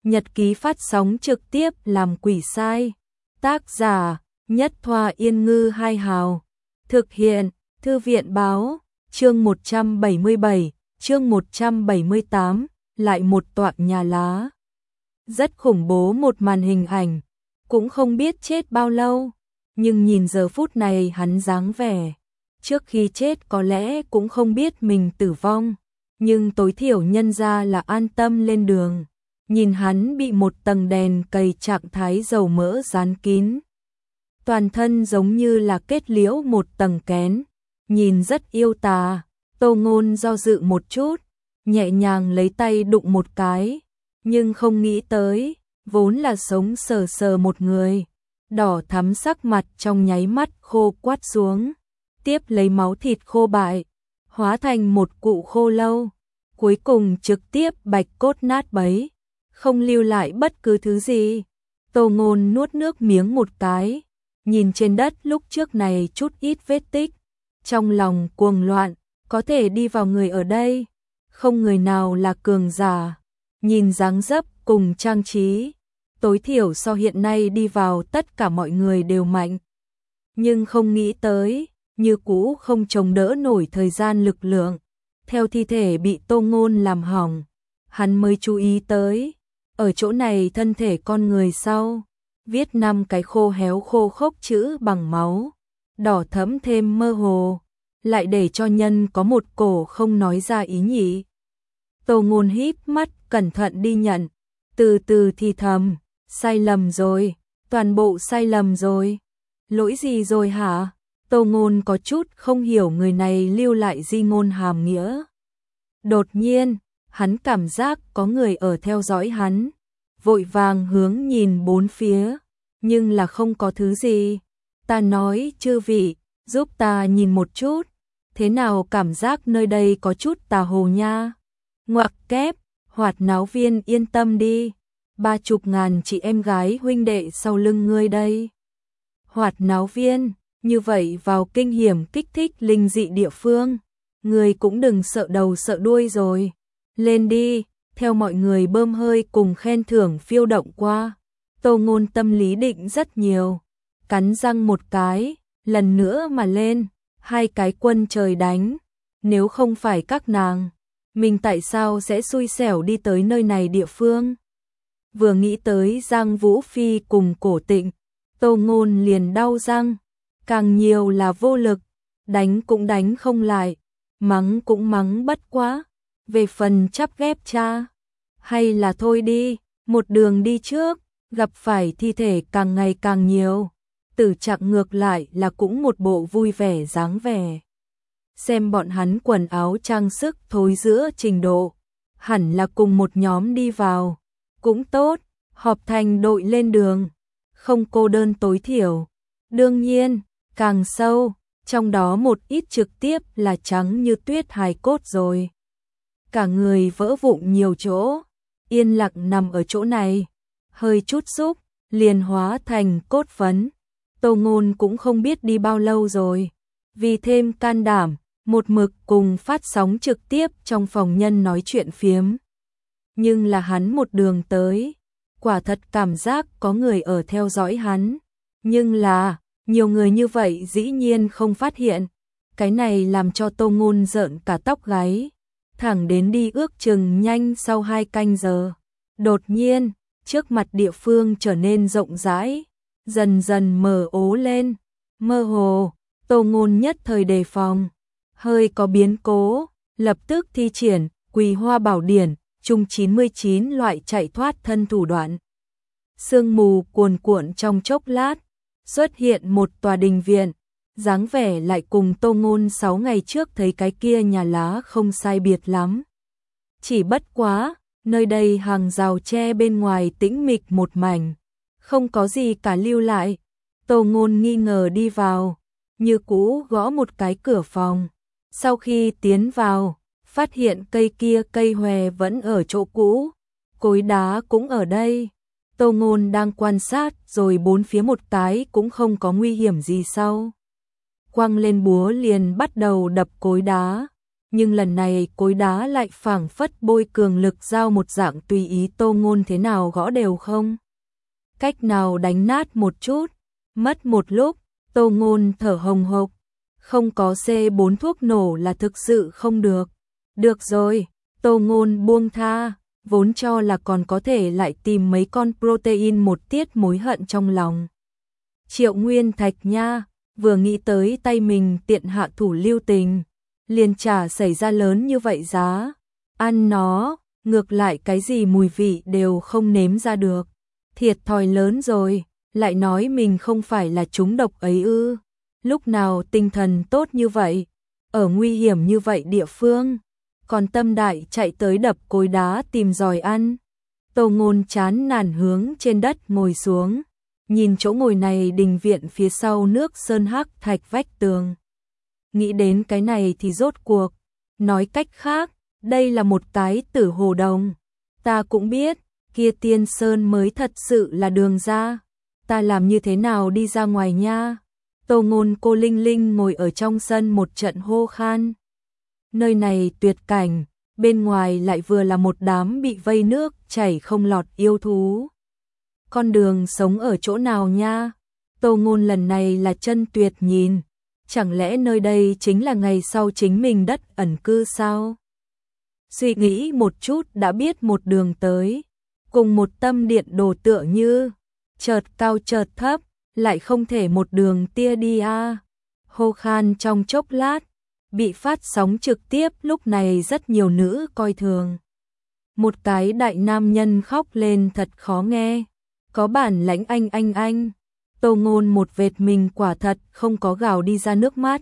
Nhật ký phát sóng trực tiếp làm quỷ sai. Tác giả Nhất Thoa Yên Ngư Hai Hào. Thực hiện Thư viện Báo. Chương 177, chương 178, lại một tọa nhà lá. Rất khủng bố một màn hình ảnh, cũng không biết chết bao lâu, nhưng nhìn giờ phút này hắn dáng vẻ. Trước khi chết có lẽ cũng không biết mình tử vong, nhưng tối thiểu nhân ra là an tâm lên đường. Nhìn hắn bị một tầng đèn cầy trạng thái dầu mỡ dán kín. Toàn thân giống như là kết liễu một tầng kén, nhìn rất yêu tà. Tô Ngôn do dự một chút, nhẹ nhàng lấy tay đụng một cái, nhưng không nghĩ tới, vốn là sống sờ sờ một người, đỏ thắm sắc mặt trong nháy mắt khô quắt xuống, tiếp lấy máu thịt khô bại, hóa thành một cụ khô lâu, cuối cùng trực tiếp bạch cốt nát bấy, không lưu lại bất cứ thứ gì. Tô Ngôn nuốt nước miếng một cái, nhìn trên đất lúc trước này chút ít vết tích, trong lòng cuồng loạn, có thể đi vào người ở đây, không người nào là cường giả, nhìn dáng dấp cùng trang trí, tối thiểu so hiện nay đi vào tất cả mọi người đều mạnh. Nhưng không nghĩ tới, như cũ không chống đỡ nổi thời gian lực lượng, theo thi thể bị Tô Ngôn làm hỏng, hắn mới chú ý tới, ở chỗ này thân thể con người sau, viết 5 cái khô héo khô khốc chữ bằng máu, đỏ thẫm thêm mơ hồ, lại để cho nhân có một cổ không nói ra ý nhỉ. Tô Ngôn híp mắt cẩn thận đi nhận, từ từ thì thầm, sai lầm rồi, toàn bộ sai lầm rồi. Lỗi gì rồi hả? Tô Ngôn có chút không hiểu người này lưu lại di ngôn hàm nghĩa. Đột nhiên, hắn cảm giác có người ở theo dõi hắn, vội vàng hướng nhìn bốn phía, nhưng là không có thứ gì. Ta nói chư vị, giúp ta nhìn một chút, thế nào cảm giác nơi đây có chút tà hồ nha. Ngoặc kép, Hoạt Náo Viên yên tâm đi, 30.000 chị em gái huynh đệ sau lưng ngươi đây. Hoạt Náo Viên, như vậy vào kinh hiểm kích thích linh dị địa phương, ngươi cũng đừng sợ đầu sợ đuôi rồi. Lên đi, theo mọi người bơm hơi cùng khen thưởng phiêu động qua. Tô Ngôn tâm lý định rất nhiều, cắn răng một cái, lần nữa mà lên, 2 cái quân trời đánh, nếu không phải các nàng, mình tại sao sẽ xui xẻo đi tới nơi này địa phương. Vừa nghĩ tới Giang Vũ Phi cùng Cổ Tịnh, Tô Ngôn liền đau răng, càng nhiều là vô lực, đánh cũng đánh không lại, mắng cũng mắng bất quá, về phần chắp ghép cha, hay là thôi đi, một đường đi trước, gặp phải thi thể càng ngày càng nhiều, Tử Trạng ngược lại là cũng một bộ vui vẻ dáng vẻ. Xem bọn hắn quần áo trang sức thối giữa trình độ, hẳn là cùng một nhóm đi vào, cũng tốt, họp thành đội lên đường, không cô đơn tối thiểu. Đương nhiên, càng sâu, trong đó một ít trực tiếp là trắng như tuyết hài cốt rồi. Cả người vỡ vụn nhiều chỗ, yên lặng nằm ở chỗ này, hơi chút xúc, liền hóa thành cốt phấn. Tô Ngôn cũng không biết đi bao lâu rồi, vì thêm can đảm, một mực cùng phát sóng trực tiếp trong phòng nhân nói chuyện phiếm. Nhưng là hắn một đường tới, quả thật cảm giác có người ở theo dõi hắn, nhưng là, nhiều người như vậy dĩ nhiên không phát hiện, cái này làm cho Tô Ngôn rợn cả tóc gáy, thẳng đến đi ước chừng nhanh sau 2 canh giờ. Đột nhiên, trước mặt địa phương trở nên rộng rãi, dần dần mờ ố lên, mơ hồ, Tô Ngôn nhất thời đề phòng, hơi có biến cố, lập tức thi triển Quỳ Hoa Bảo Điển, chung 99 loại chạy thoát thân thủ đoạn. Sương mù cuồn cuộn trong chốc lát, xuất hiện một tòa đình viện, dáng vẻ lại cùng Tô Ngôn 6 ngày trước thấy cái kia nhà lá không sai biệt lắm. Chỉ bất quá, nơi đây hàng rào tre bên ngoài tĩnh mịch một mảnh, không có gì cả lưu lại. Tô Ngôn nghi ngờ đi vào, như cũ gõ một cái cửa phòng. Sau khi tiến vào, phát hiện cây kia cây hòe vẫn ở chỗ cũ, cối đá cũng ở đây. Tô Ngôn đang quan sát rồi bốn phía một cái cũng không có nguy hiểm gì sau. Quăng lên búa liền bắt đầu đập cối đá, nhưng lần này cối đá lại phảng phất bôi cường lực dao một dạng tùy ý Tô Ngôn thế nào gõ đều không cách nào đánh nát một chút. Mất một lúc, Tô Ngôn thở hồng hộc, không có C4 thuốc nổ là thực sự không được. Được rồi, Tô Ngôn buông tha, vốn cho là còn có thể lại tìm mấy con protein một tiết mối hận trong lòng. Triệu Nguyên Thạch nha, vừa nghĩ tới tay mình tiện hạ thủ lưu tình, liền chả xảy ra lớn như vậy giá. Ăn nó, ngược lại cái gì mùi vị đều không nếm ra được. Thiệt thòi lớn rồi, lại nói mình không phải là trúng độc ấy ư. Lúc nào tinh thần tốt như vậy, ở nguy hiểm như vậy địa phương, còn tâm đại chạy tới đập cối đá tìm giòi ăn. Tô Ngôn chán nản hướng trên đất ngồi xuống, nhìn chỗ ngồi này đình viện phía sau nước sơn hắc thạch vách tường. Nghĩ đến cái này thì rốt cuộc, nói cách khác, đây là một cái tử hồ đồng. Ta cũng biết, kia Tiên Sơn mới thật sự là đường ra. Ta làm như thế nào đi ra ngoài nha? Tô Ngôn cô Linh Linh ngồi ở trong sân một trận hô khan. Nơi này tuyệt cảnh, bên ngoài lại vừa là một đám bị vây nước chảy không lọt yêu thú. Con đường sống ở chỗ nào nha? Tô Ngôn lần này là chân tuyệt nhìn. Chẳng lẽ nơi đây chính là ngày sau chính mình đất ẩn cư sao? Suy nghĩ một chút đã biết một đường tới. Cùng một tâm điện đồ tựa như, chợt cao chợt thấp, lại không thể một đường tia đi a. Hô khan trong chốc lát, bị phát sóng trực tiếp lúc này rất nhiều nữ coi thường. Một cái đại nam nhân khóc lên thật khó nghe, có bản lãnh anh. Tô Ngôn một vệt mình quả thật không có gào đi ra nước mắt.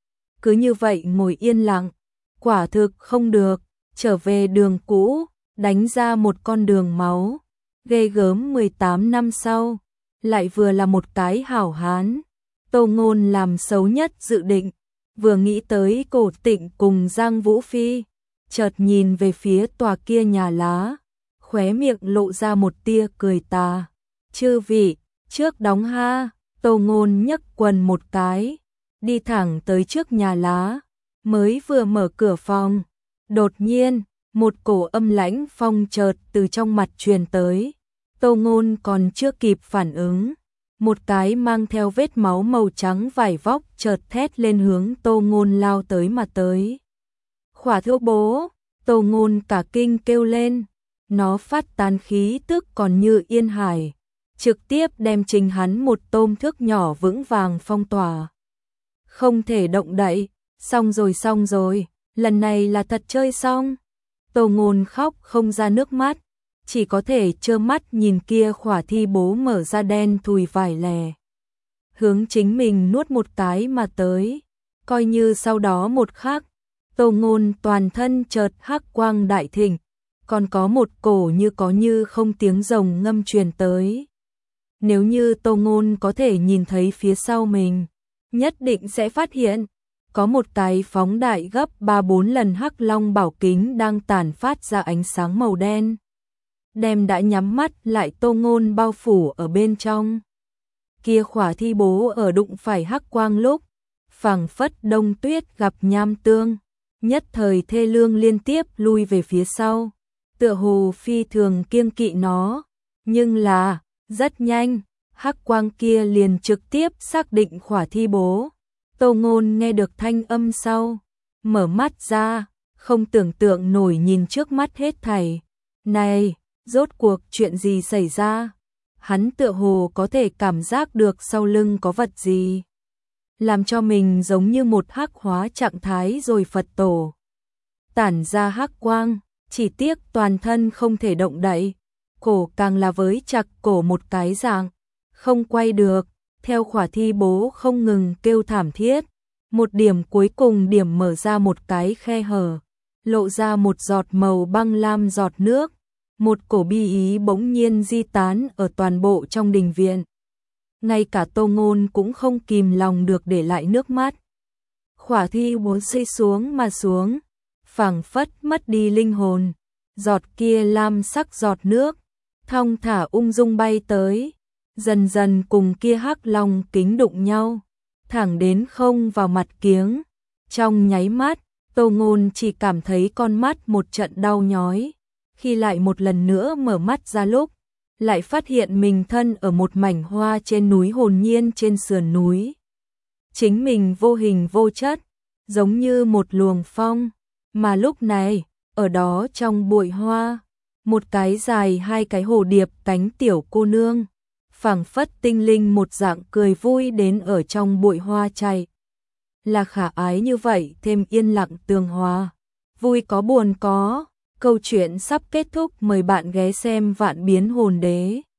Cứ như vậy ngồi yên lặng, quả thực không được, trở về đường cũ, đánh ra một con đường máu. Ghê gớm 18 năm sau, lại vừa là một cái hảo hán. Tô Ngôn làm xấu nhất dự định, vừa nghĩ tới Cổ Tịnh cùng Giang Vũ Phi, chợt nhìn về phía tòa kia nhà lá, khóe miệng lộ ra một tia cười tà. Chư vị, trước đóng ha. Tô Ngôn nhấc quần một cái, đi thẳng tới trước nhà lá, mới vừa mở cửa phòng, đột nhiên, một cổ âm lãnh phong chợt từ trong mặt truyền tới. Tô Ngôn còn chưa kịp phản ứng, một cái mang theo vết máu màu trắng vải vóc chợt thét lên hướng Tô Ngôn lao tới mà tới. Khỏa thước bố, Tô Ngôn cả kinh kêu lên, nó phát tán khí tức còn như yên hải, trực tiếp đem chính hắn một tôm thước nhỏ vững vàng phong tỏa. Không thể động đậy, xong rồi, lần này là thật chơi xong. Tô Ngôn khóc không ra nước mắt, chỉ có thể trơ mắt nhìn kia khỏa thi bố mở ra đen thùi vải lè. Hướng chính mình nuốt một cái mà tới, coi như sau đó một khắc, Tô Ngôn toàn thân chợt hắc quang đại thịnh, còn có một cổ như có như không tiếng rồng ngâm truyền tới. Nếu như Tô Ngôn có thể nhìn thấy phía sau mình, nhất định sẽ phát hiện, có một cái phóng đại gấp 3-4 lần hắc long bảo kính đang tản phát ra ánh sáng màu đen. Đem đã nhắm mắt lại Tô Ngôn bao phủ ở bên trong. Kia khỏa thi bố ở đụng phải hắc quang lúc, phảng phất đông tuyết gặp nham tương, nhất thời thê lương liên tiếp lui về phía sau, tựa hồ phi thường kiêng kỵ nó, nhưng là, rất nhanh, hắc quang kia liền trực tiếp xác định khỏa thi bố. Tô Ngôn nghe được thanh âm sau, mở mắt ra, không tưởng tượng nổi nhìn trước mắt hết thảy. Này, rốt cuộc chuyện gì xảy ra? Hắn tựa hồ có thể cảm giác được sau lưng có vật gì, làm cho mình giống như một hắc hóa trạng thái rồi Phật tổ. Tản ra hắc quang, chỉ tiếc toàn thân không thể động đậy, cổ càng là với chặt cổ một cái dạng, không quay được, theo khỏa thi bố không ngừng kêu thảm thiết. Một điểm cuối cùng điểm mở ra một cái khe hở, lộ ra một giọt màu băng lam giọt nước, một cổ bi ý bỗng nhiên di tán ở toàn bộ trong đình viện. Ngay cả Tô Ngôn cũng không kìm lòng được để lại nước mắt. Khỏa thi bố rơi xuống mà xuống, phảng phất mất đi linh hồn, giọt kia lam sắc giọt nước, thong thả ung dung bay tới, dần dần cùng kia hắc long kính đụng nhau, thẳng đến không vào mặt kiếng. Trong nháy mắt, Tô Ngôn chỉ cảm thấy con mắt một trận đau nhói, khi lại một lần nữa mở mắt ra lúc, lại phát hiện mình thân ở một mảnh hoa trên núi hồn nhiên trên sườn núi. Chính mình vô hình vô chất, giống như một luồng phong, mà lúc này, ở đó trong bụi hoa, một cái dài hai cái hồ điệp cánh tiểu cô nương, phảng phất tinh linh một dạng cười vui đến ở trong bụi hoa chạy. Là khả ái như vậy thêm yên lặng tường hòa, vui có buồn có, câu chuyện sắp kết thúc, mời bạn ghé xem Vạn Biến Hồn Đế.